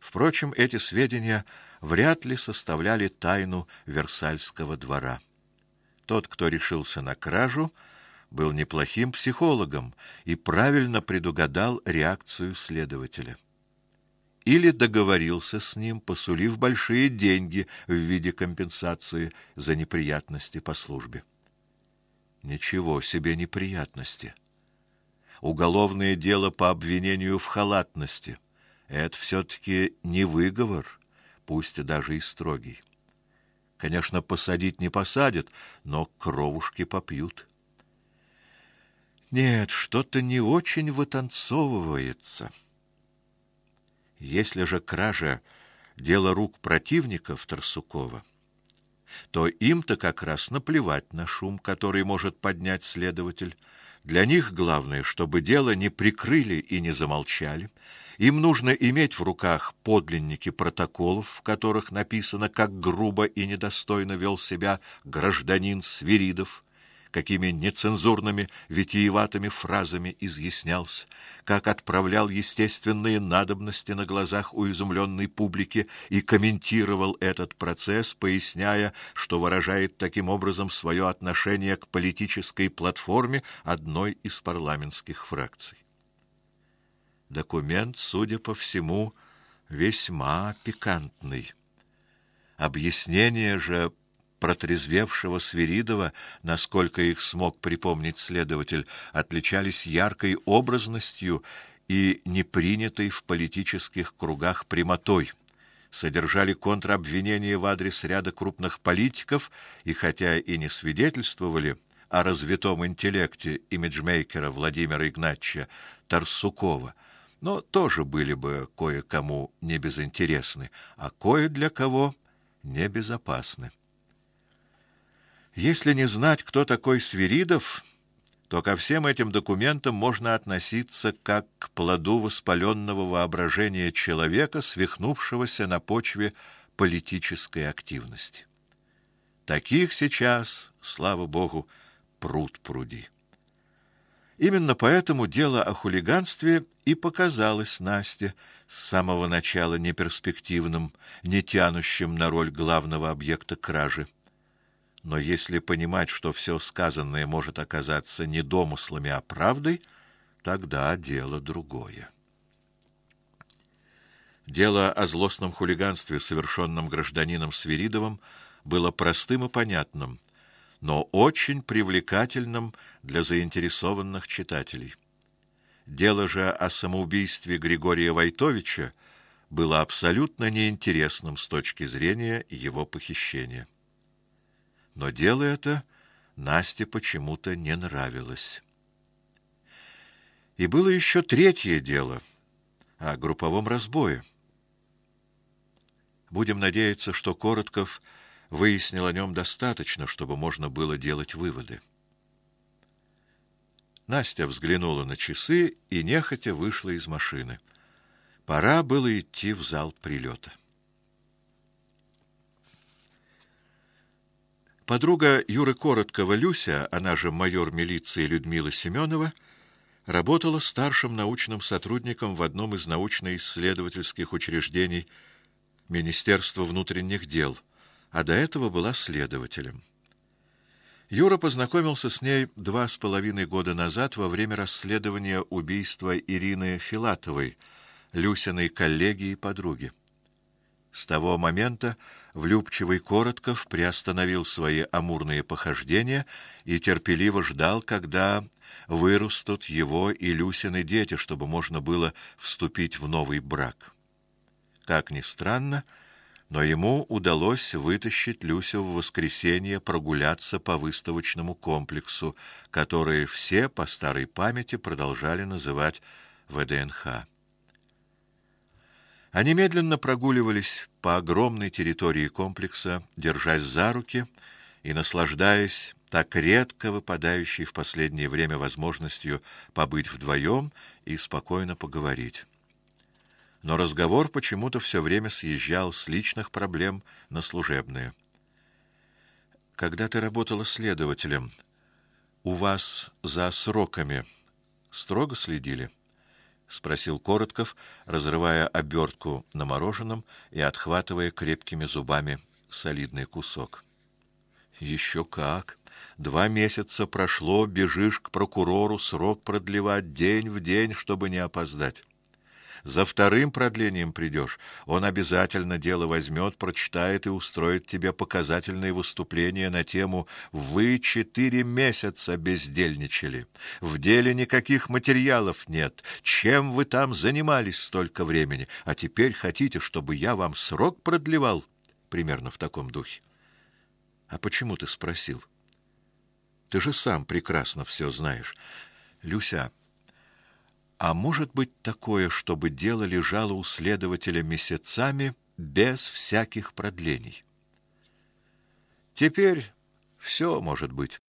Впрочем, эти сведения вряд ли составляли тайну Версальского двора. Тот, кто решился на кражу, был неплохим психологом и правильно предугадал реакцию следователя. Или договорился с ним, посулив большие деньги в виде компенсации за неприятности по службе. Ничего себе неприятности! Уголовное дело по обвинению в халатности — это все-таки не выговор, пусть даже и строгий. Конечно, посадить не посадят, но кровушки попьют. Нет, что-то не очень вытанцовывается. Если же кража — дело рук противников Тарсукова, то им-то как раз наплевать на шум, который может поднять следователь. Для них главное, чтобы дело не прикрыли и не замолчали. Им нужно иметь в руках подлинники протоколов, в которых написано, как грубо и недостойно вел себя гражданин Свиридов, какими нецензурными, витиеватыми фразами изъяснялся, как отправлял естественные надобности на глазах у изумленной публики и комментировал этот процесс, поясняя, что выражает таким образом свое отношение к политической платформе одной из парламентских фракций. Документ, судя по всему, весьма пикантный. Объяснение же протрезвевшего Свиридова, насколько их смог припомнить следователь, отличались яркой образностью и непринятой в политических кругах прямотой, содержали контрабвинения в адрес ряда крупных политиков и, хотя и не свидетельствовали о развитом интеллекте имиджмейкера Владимира Игнатьевича Тарсукова, но тоже были бы кое-кому небезынтересны, а кое для кого небезопасны. Если не знать, кто такой Свиридов, то ко всем этим документам можно относиться как к плоду воспаленного воображения человека, свихнувшегося на почве политической активности. Таких сейчас, слава богу, пруд-пруди. Именно поэтому дело о хулиганстве и показалось Насте с самого начала неперспективным, не тянущим на роль главного объекта кражи. Но если понимать, что все сказанное может оказаться не домыслами, а правдой, тогда дело другое. Дело о злостном хулиганстве, совершенном гражданином Свиридовым, было простым и понятным, но очень привлекательным для заинтересованных читателей. Дело же о самоубийстве Григория Войтовича было абсолютно неинтересным с точки зрения его похищения. Но дело это Насте почему-то не нравилось. И было еще третье дело о групповом разбое. Будем надеяться, что Коротков выяснил о нем достаточно, чтобы можно было делать выводы. Настя взглянула на часы и нехотя вышла из машины. Пора было идти в зал прилета. Подруга Юры Короткова Люся, она же майор милиции Людмила Семенова, работала старшим научным сотрудником в одном из научно-исследовательских учреждений Министерства внутренних дел, а до этого была следователем. Юра познакомился с ней 2,5 года назад во время расследования убийства Ирины Филатовой, Люсиной коллеги и подруги. С того момента влюбчивый Коротков приостановил свои амурные похождения и терпеливо ждал, когда вырастут его и Люсины дети, чтобы можно было вступить в новый брак. Как ни странно, но ему удалось вытащить Люсю в воскресенье прогуляться по выставочному комплексу, который все по старой памяти продолжали называть ВДНХ. Они медленно прогуливались по огромной территории комплекса, держась за руки и наслаждаясь так редко выпадающей в последнее время возможностью побыть вдвоем и спокойно поговорить. Но разговор почему-то все время съезжал с личных проблем на служебные. Когда ты работала следователем, у вас за сроками строго следили? спросил Коротков, разрывая обертку на мороженом и отхватывая крепкими зубами солидный кусок. Еще как! 2 месяца прошло, бежишь к прокурору, срок продлевать день в день, чтобы не опоздать. За вторым продлением придешь, он обязательно дело возьмет, прочитает и устроит тебе показательные выступления на тему «Вы 4 месяца бездельничали. В деле никаких материалов нет. Чем вы там занимались столько времени? А теперь хотите, чтобы я вам срок продлевал?» Примерно в таком духе. «А почему ты спросил? Ты же сам прекрасно все знаешь. Люся, а может быть такое, чтобы дело лежало у следователя месяцами без всяких продлений?» «Теперь все может быть».